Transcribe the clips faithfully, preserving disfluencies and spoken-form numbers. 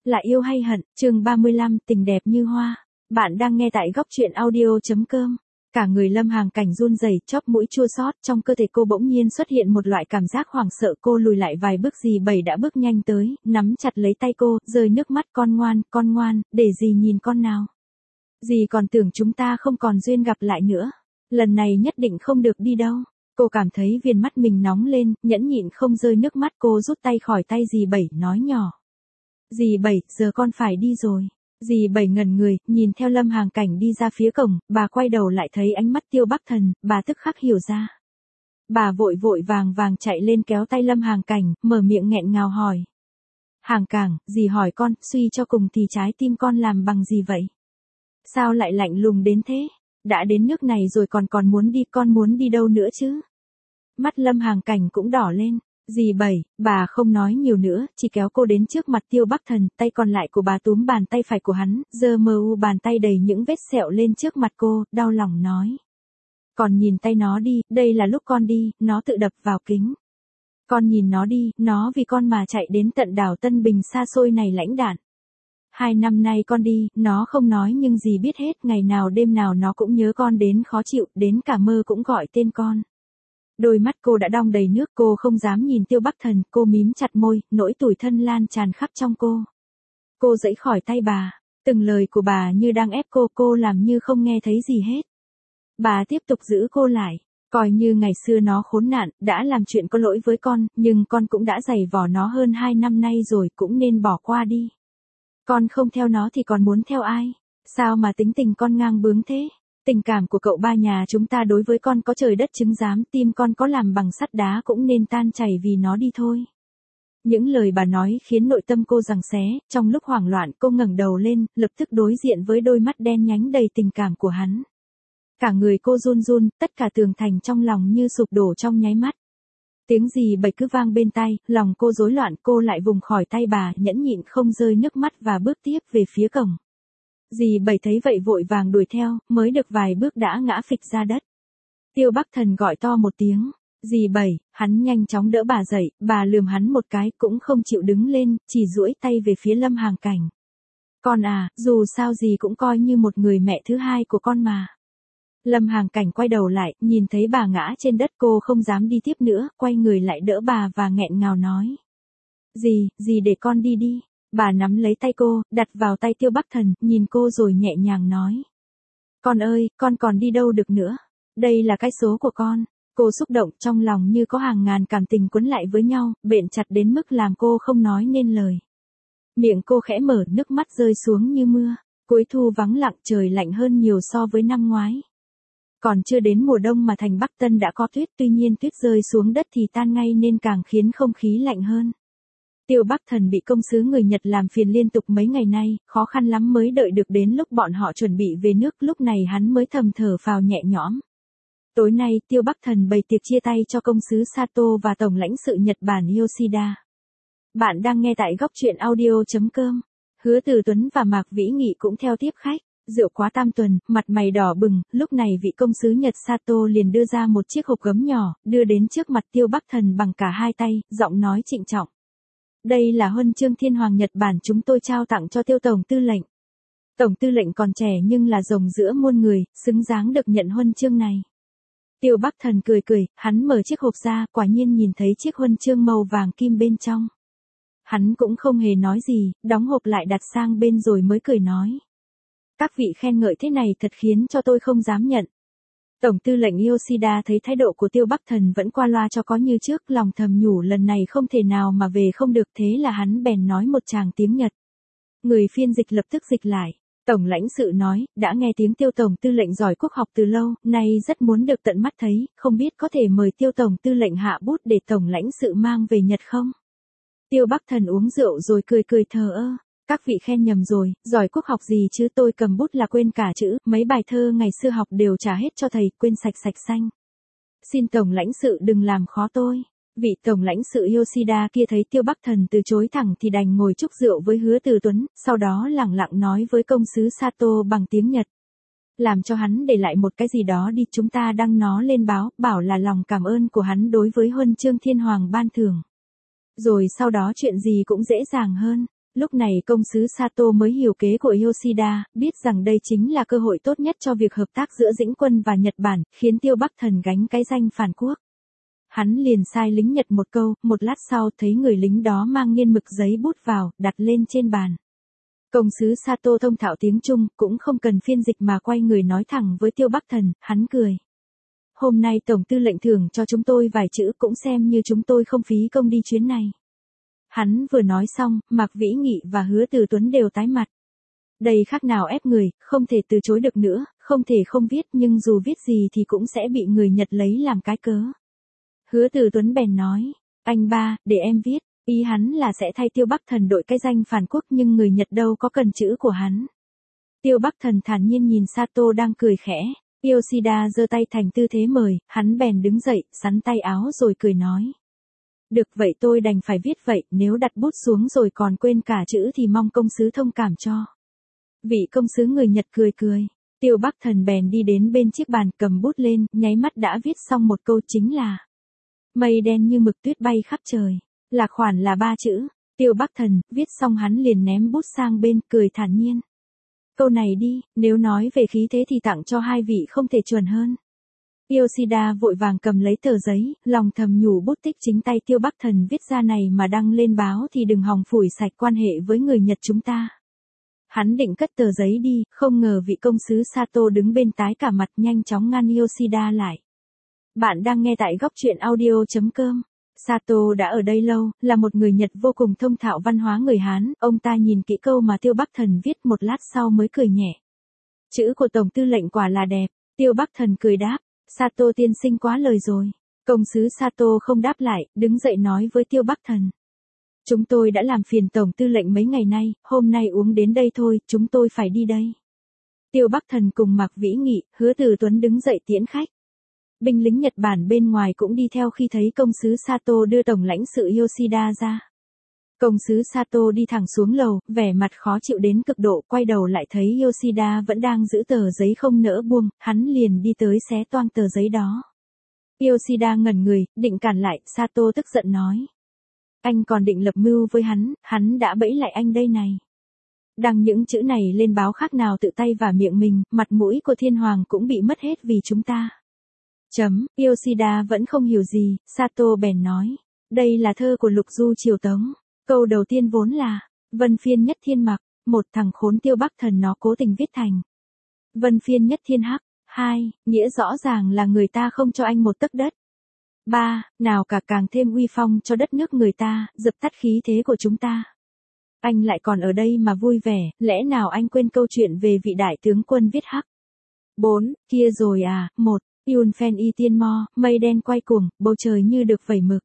Là yêu hay hận, chương ba mươi lăm, tình đẹp như hoa. Bạn đang nghe tại góc truyện audio chấm com. Cả người Lâm Hàng Cảnh run rẩy, chóp mũi chua xót, trong cơ thể cô bỗng nhiên xuất hiện một loại cảm giác hoảng sợ, cô lùi lại vài bước, dì Bảy đã bước nhanh tới, nắm chặt lấy tay cô, rơi nước mắt, con ngoan, con ngoan, để dì nhìn con nào. Dì còn tưởng chúng ta không còn duyên gặp lại nữa. Lần này nhất định không được đi đâu. Cô cảm thấy viền mắt mình nóng lên, nhẫn nhịn không rơi nước mắt, cô rút tay khỏi tay dì Bảy, nói nhỏ. Dì Bảy, giờ con phải đi rồi. Dì Bảy ngẩn người, nhìn theo Lâm Hàng Cảnh đi ra phía cổng, bà quay đầu lại thấy ánh mắt Tiêu Bắc Thần, bà tức khắc hiểu ra. Bà vội vội vàng vàng chạy lên kéo tay Lâm Hàng Cảnh, mở miệng nghẹn ngào hỏi. Hàng Cảng, dì hỏi con, suy cho cùng thì trái tim con làm bằng gì vậy? Sao lại lạnh lùng đến thế? Đã đến nước này rồi còn còn muốn đi, con muốn đi đâu nữa chứ? Mắt Lâm Hàng Cảnh cũng đỏ lên. Dì Bảy, bà không nói nhiều nữa, chỉ kéo cô đến trước mặt Tiêu Bắc Thần, tay còn lại của bà túm bàn tay phải của hắn, giơ mờ u bàn tay đầy những vết sẹo lên trước mặt cô, đau lòng nói. Còn nhìn tay nó đi, đây là lúc con đi, nó tự đập vào kính. Con nhìn nó đi, nó vì con mà chạy đến tận đảo Tân Bình xa xôi này lãnh đạn. Hai năm nay con đi, nó không nói nhưng dì biết hết, ngày nào đêm nào nó cũng nhớ con đến khó chịu, đến cả mơ cũng gọi tên con. Đôi mắt cô đã đong đầy nước, cô không dám nhìn Tiêu Bắc Thần, cô mím chặt môi, nỗi tủi thân lan tràn khắp trong cô. Cô giãy khỏi tay bà, từng lời của bà như đang ép cô, cô làm như không nghe thấy gì hết. Bà tiếp tục giữ cô lại, coi như ngày xưa nó khốn nạn, đã làm chuyện có lỗi với con, nhưng con cũng đã giày vò nó hơn hai năm nay rồi, cũng nên bỏ qua đi. Con không theo nó thì còn muốn theo ai? Sao mà tính tình con ngang bướng thế? Tình cảm của cậu ba nhà chúng ta đối với con có trời đất chứng giám, tim con có làm bằng sắt đá cũng nên tan chảy vì nó đi thôi. Những lời bà nói khiến nội tâm cô giằng xé, trong lúc hoảng loạn cô ngẩng đầu lên, lập tức đối diện với đôi mắt đen nhánh đầy tình cảm của hắn. Cả người cô run run, tất cả tường thành trong lòng như sụp đổ trong nháy mắt. Tiếng dì Bảy cứ vang bên tai, lòng cô rối loạn, cô lại vùng khỏi tay bà, nhẫn nhịn không rơi nước mắt và bước tiếp về phía cổng. Dì Bảy thấy vậy vội vàng đuổi theo, mới được vài bước đã ngã phịch ra đất. Tiêu Bắc Thần gọi to một tiếng, dì Bảy, hắn nhanh chóng đỡ bà dậy, bà lườm hắn một cái cũng không chịu đứng lên, chỉ duỗi tay về phía Lâm Hàng Cảnh. Con à, dù sao dì cũng coi như một người mẹ thứ hai của con mà. Lâm Hàng Cảnh quay đầu lại, nhìn thấy bà ngã trên đất, cô không dám đi tiếp nữa, quay người lại đỡ bà và nghẹn ngào nói. Dì, dì để con đi đi. Bà nắm lấy tay cô, đặt vào tay Tiêu Bắc Thần, nhìn cô rồi nhẹ nhàng nói. Con ơi, con còn đi đâu được nữa. Đây là cái số của con. Cô xúc động, trong lòng như có hàng ngàn cảm tình cuốn lại với nhau, bện chặt đến mức làm cô không nói nên lời. Miệng cô khẽ mở, nước mắt rơi xuống như mưa. Cuối thu vắng lặng, trời lạnh hơn nhiều so với năm ngoái. Còn chưa đến mùa đông mà thành Bắc Tân đã có tuyết, tuy nhiên tuyết rơi xuống đất thì tan ngay nên càng khiến không khí lạnh hơn. Tiêu Bắc Thần bị công sứ người Nhật làm phiền liên tục mấy ngày nay, khó khăn lắm mới đợi được đến lúc bọn họ chuẩn bị về nước, lúc này hắn mới thầm thở phào nhẹ nhõm. Tối nay Tiêu Bắc Thần bày tiệc chia tay cho công sứ Sato và tổng lãnh sự Nhật Bản Yoshida. Bạn đang nghe tại góc truyện audio chấm com. Hứa Từ Tuấn và Mạc Vĩ Nghị cũng theo tiếp khách. Rượu quá tam tuần, mặt mày đỏ bừng, lúc này vị công sứ Nhật Sato liền đưa ra một chiếc hộp gấm nhỏ, đưa đến trước mặt Tiêu Bắc Thần bằng cả hai tay, giọng nói trịnh trọng. Đây là huân chương Thiên Hoàng Nhật Bản chúng tôi trao tặng cho Tiêu Tổng Tư lệnh. Tổng Tư lệnh còn trẻ nhưng là rồng giữa muôn người, xứng đáng được nhận huân chương này. Tiêu Bắc Thần cười cười, hắn mở chiếc hộp ra, quả nhiên nhìn thấy chiếc huân chương màu vàng kim bên trong. Hắn cũng không hề nói gì, đóng hộp lại đặt sang bên rồi mới cười nói. Các vị khen ngợi thế này thật khiến cho tôi không dám nhận. Tổng tư lệnh Yoshida thấy thái độ của Tiêu Bắc Thần vẫn qua loa cho có như trước, lòng thầm nhủ lần này không thể nào mà về không được, thế là hắn bèn nói một tràng tiếng Nhật. Người phiên dịch lập tức dịch lại. Tổng lãnh sự nói, đã nghe tiếng Tiêu Tổng tư lệnh giỏi quốc học từ lâu, nay rất muốn được tận mắt thấy, không biết có thể mời Tiêu Tổng tư lệnh hạ bút để Tổng lãnh sự mang về Nhật không? Tiêu Bắc Thần uống rượu rồi cười cười thờ ơ. Các vị khen nhầm rồi, giỏi quốc học gì chứ, tôi cầm bút là quên cả chữ, mấy bài thơ ngày xưa học đều trả hết cho thầy, quên sạch sạch xanh. Xin Tổng lãnh sự đừng làm khó tôi. Vị Tổng lãnh sự Yoshida kia thấy Tiêu Bắc Thần từ chối thẳng thì đành ngồi chúc rượu với Hứa Từ Tuấn, sau đó lẳng lặng nói với công sứ Sato bằng tiếng Nhật. Làm cho hắn để lại một cái gì đó đi, chúng ta đăng nó lên báo, bảo là lòng cảm ơn của hắn đối với huân chương Thiên Hoàng ban thưởng. Rồi sau đó chuyện gì cũng dễ dàng hơn. Lúc này công sứ Sato mới hiểu kế của Yoshida, biết rằng đây chính là cơ hội tốt nhất cho việc hợp tác giữa Dĩnh Quân và Nhật Bản, khiến Tiêu Bắc Thần gánh cái danh phản quốc. Hắn liền sai lính Nhật một câu, một lát sau thấy người lính đó mang nghiên mực giấy bút vào, đặt lên trên bàn. Công sứ Sato thông thạo tiếng Trung, cũng không cần phiên dịch mà quay người nói thẳng với Tiêu Bắc Thần, hắn cười. Hôm nay Tổng tư lệnh thưởng cho chúng tôi vài chữ cũng xem như chúng tôi không phí công đi chuyến này. Hắn vừa nói xong, Mạc Vĩ Nghị và Hứa Từ Tuấn đều tái mặt. Đây khác nào ép người, không thể từ chối được nữa, không thể không viết nhưng dù viết gì thì cũng sẽ bị người Nhật lấy làm cái cớ. Hứa Từ Tuấn bèn nói, anh ba, để em viết, ý hắn là sẽ thay Tiêu Bắc Thần đội cái danh phản quốc nhưng người Nhật đâu có cần chữ của hắn. Tiêu Bắc Thần thản nhiên nhìn Sato đang cười khẽ, Yoshida giơ tay thành tư thế mời, hắn bèn đứng dậy, xắn tay áo rồi cười nói. Được vậy tôi đành phải viết vậy, nếu đặt bút xuống rồi còn quên cả chữ thì mong công sứ thông cảm cho. Vị công sứ người Nhật cười cười, Tiêu Bắc Thần bèn đi đến bên chiếc bàn cầm bút lên, nháy mắt đã viết xong một câu chính là mây đen như mực tuyết bay khắp trời, là khoản là ba chữ. Tiêu Bắc Thần, viết xong hắn liền ném bút sang bên, cười thản nhiên. Câu này đi, nếu nói về khí thế thì tặng cho hai vị không thể chuẩn hơn. Yoshida vội vàng cầm lấy tờ giấy, lòng thầm nhủ bút tích chính tay Tiêu Bắc Thần viết ra này mà đăng lên báo thì đừng hòng phủi sạch quan hệ với người Nhật chúng ta. Hắn định cất tờ giấy đi, không ngờ vị công sứ Sato đứng bên tái cả mặt nhanh chóng ngăn Yoshida lại. Bạn đang nghe tại góc truyện audio chấm com. Sato đã ở đây lâu, là một người Nhật vô cùng thông thạo văn hóa người Hán, ông ta nhìn kỹ câu mà Tiêu Bắc Thần viết một lát sau mới cười nhẹ. Chữ của Tổng tư lệnh quả là đẹp, Tiêu Bắc Thần cười đáp, Sato tiên sinh quá lời rồi. Công sứ Sato không đáp lại, đứng dậy nói với Tiêu Bắc Thần. Chúng tôi đã làm phiền Tổng tư lệnh mấy ngày nay, hôm nay uống đến đây thôi, chúng tôi phải đi đây. Tiêu Bắc Thần cùng Mạc Vĩ Nghị, Hứa Từ Tuấn đứng dậy tiễn khách. Binh lính Nhật Bản bên ngoài cũng đi theo khi thấy công sứ Sato đưa tổng lãnh sự Yoshida ra. Công sứ Sato đi thẳng xuống lầu, vẻ mặt khó chịu đến cực độ, quay đầu lại thấy Yoshida vẫn đang giữ tờ giấy không nỡ buông, hắn liền đi tới xé toang tờ giấy đó. Yoshida ngẩn người, định cản lại, Sato tức giận nói. Anh còn định lập mưu với hắn, hắn đã bẫy lại anh đây này. Đăng những chữ này lên báo khác nào tự tay và miệng mình, mặt mũi của thiên hoàng cũng bị mất hết vì chúng ta. Chấm, Yoshida vẫn không hiểu gì, Sato bèn nói. Đây là thơ của Lục Du Triều Tống. Câu đầu tiên vốn là, Vân phiên nhất thiên mặc, một thằng khốn Tiêu Bắc Thần nó cố tình viết thành. Vân phiên nhất thiên hắc, hai, nghĩa rõ ràng là người ta không cho anh một tấc đất. Ba, nào cả càng thêm uy phong cho đất nước người ta, dập tắt khí thế của chúng ta. Anh lại còn ở đây mà vui vẻ, lẽ nào anh quên câu chuyện về vị đại tướng quân viết hắc. Bốn, kia rồi à, một. Yun Phen Y Tiên Mo, mây đen quay cuồng, bầu trời như được vẩy mực.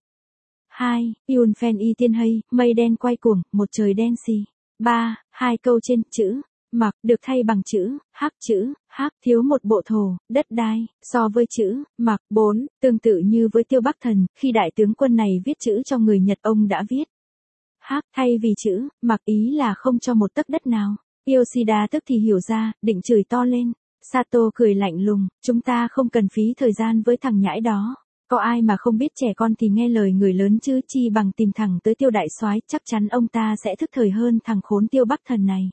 hai. Yun Phen Y Tiên Hay, mây đen quay cuồng, một trời đen xì. ba. Hai câu trên, chữ, mặc, được thay bằng chữ, hắc chữ, hắc, thiếu một bộ thổ, đất đai, so với chữ, mặc. bốn. Tương tự như với Tiêu Bắc Thần, khi đại tướng quân này viết chữ cho người Nhật ông đã viết. Hắc, thay vì chữ, mặc ý là không cho một tấc đất nào. Yoshida tức thì hiểu ra, định chửi to lên. Sato cười lạnh lùng, chúng ta không cần phí thời gian với thằng nhãi đó. Có ai mà không biết trẻ con thì nghe lời người lớn chứ chi bằng tìm thẳng tới Tiêu đại soái, chắc chắn ông ta sẽ thức thời hơn thằng khốn Tiêu Bắc Thần này.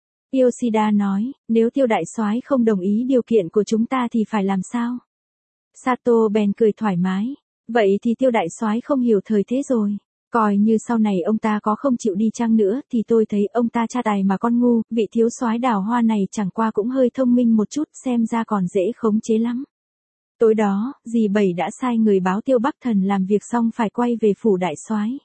Yoshida nói, nếu Tiêu đại soái không đồng ý điều kiện của chúng ta thì phải làm sao? Sato bèn cười thoải mái, vậy thì Tiêu đại soái không hiểu thời thế rồi. Coi như sau này ông ta có không chịu đi chăng nữa thì tôi thấy ông ta cha tài mà con ngu, vị thiếu soái Đào Hoa này chẳng qua cũng hơi thông minh một chút, xem ra còn dễ khống chế lắm. Tối đó, dì Bảy đã sai người báo Tiêu Bắc Thần làm việc xong phải quay về phủ đại soái.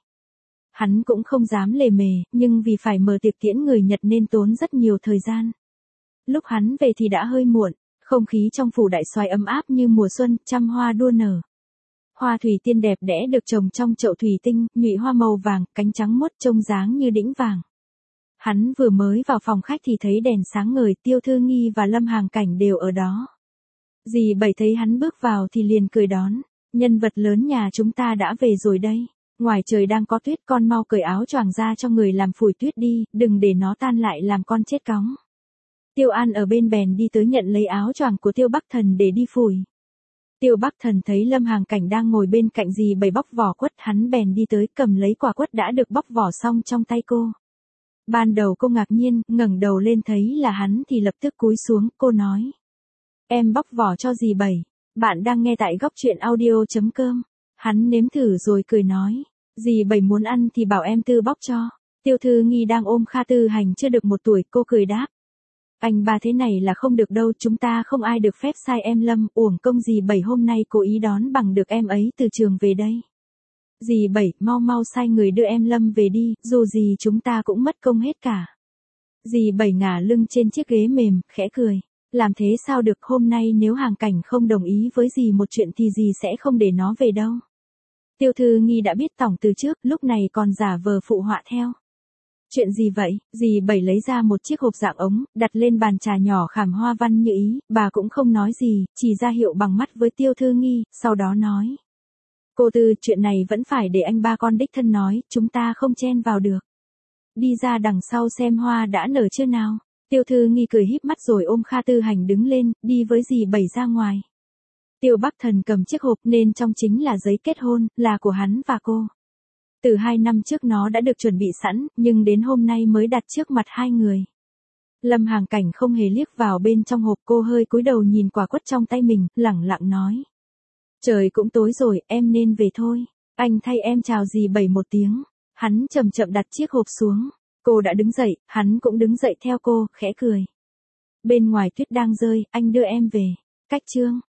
Hắn cũng không dám lề mề, nhưng vì phải mở tiệc tiễn người Nhật nên tốn rất nhiều thời gian. Lúc hắn về thì đã hơi muộn, không khí trong phủ đại soái ấm áp như mùa xuân, trăm hoa đua nở. Hoa thủy tiên đẹp đẽ được trồng trong chậu thủy tinh, nhụy hoa màu vàng, cánh trắng muốt trông dáng như đĩnh vàng. Hắn vừa mới vào phòng khách thì thấy đèn sáng ngời, Tiêu Thư Nghi và Lâm Hàng Cảnh đều ở đó. Dì Bảy thấy hắn bước vào thì liền cười đón, nhân vật lớn nhà chúng ta đã về rồi đây. Ngoài trời đang có tuyết, con mau cởi áo choàng ra cho người làm phủi tuyết đi, đừng để nó tan lại làm con chết cóng. Tiêu An ở bên bèn đi tới nhận lấy áo choàng của Tiêu Bắc Thần để đi phủi. Tiêu Bắc Thần thấy Lâm Hàng Cảnh đang ngồi bên cạnh dì Bảy bóc vỏ quất, hắn bèn đi tới cầm lấy quả quất đã được bóc vỏ xong trong tay cô. Ban đầu cô ngạc nhiên, ngẩng đầu lên thấy là hắn thì lập tức cúi xuống, cô nói. Em bóc vỏ cho dì Bảy. Bạn đang nghe tại góc truyện audio.com. Hắn nếm thử rồi cười nói. Dì Bảy muốn ăn thì bảo em Tư bóc cho. Tiêu Thư Nghi đang ôm Kha Tư Hành chưa được một tuổi, cô cười đáp. Anh ba thế này là không được đâu, chúng ta không ai được phép sai em Lâm, uổng công dì Bảy hôm nay cố ý đón bằng được em ấy từ trường về đây. Dì Bảy, mau mau sai người đưa em Lâm về đi, dù gì chúng ta cũng mất công hết cả. Dì Bảy ngả lưng trên chiếc ghế mềm, khẽ cười. Làm thế sao được, hôm nay nếu Hàng Cảnh không đồng ý với dì một chuyện thì dì sẽ không để nó về đâu. Tiêu Thư Nghi đã biết tỏng từ trước, lúc này còn giả vờ phụ họa theo. Chuyện gì vậy? Dì Bảy lấy ra một chiếc hộp dạng ống, đặt lên bàn trà nhỏ khảm hoa văn như ý, bà cũng không nói gì, chỉ ra hiệu bằng mắt với Tiêu Thư Nghi, sau đó nói. Cô Tư, chuyện này vẫn phải để anh ba con đích thân nói, chúng ta không chen vào được. Đi ra đằng sau xem hoa đã nở chưa nào. Tiêu Thư Nghi cười híp mắt rồi ôm Kha Tư Hành đứng lên, đi với dì Bảy ra ngoài. Tiêu Bắc Thần cầm chiếc hộp nên trong chính là giấy kết hôn, là của hắn và cô. Từ hai năm trước nó đã được chuẩn bị sẵn, nhưng đến hôm nay mới đặt trước mặt hai người. Lâm Hàng Cảnh không hề liếc vào bên trong hộp, cô hơi cúi đầu nhìn quả quất trong tay mình, lẳng lặng nói. Trời cũng tối rồi, em nên về thôi. Anh thay em chào dì Bảy một tiếng. Hắn chậm chậm đặt chiếc hộp xuống. Cô đã đứng dậy, hắn cũng đứng dậy theo cô, khẽ cười. Bên ngoài tuyết đang rơi, anh đưa em về. Cách chương.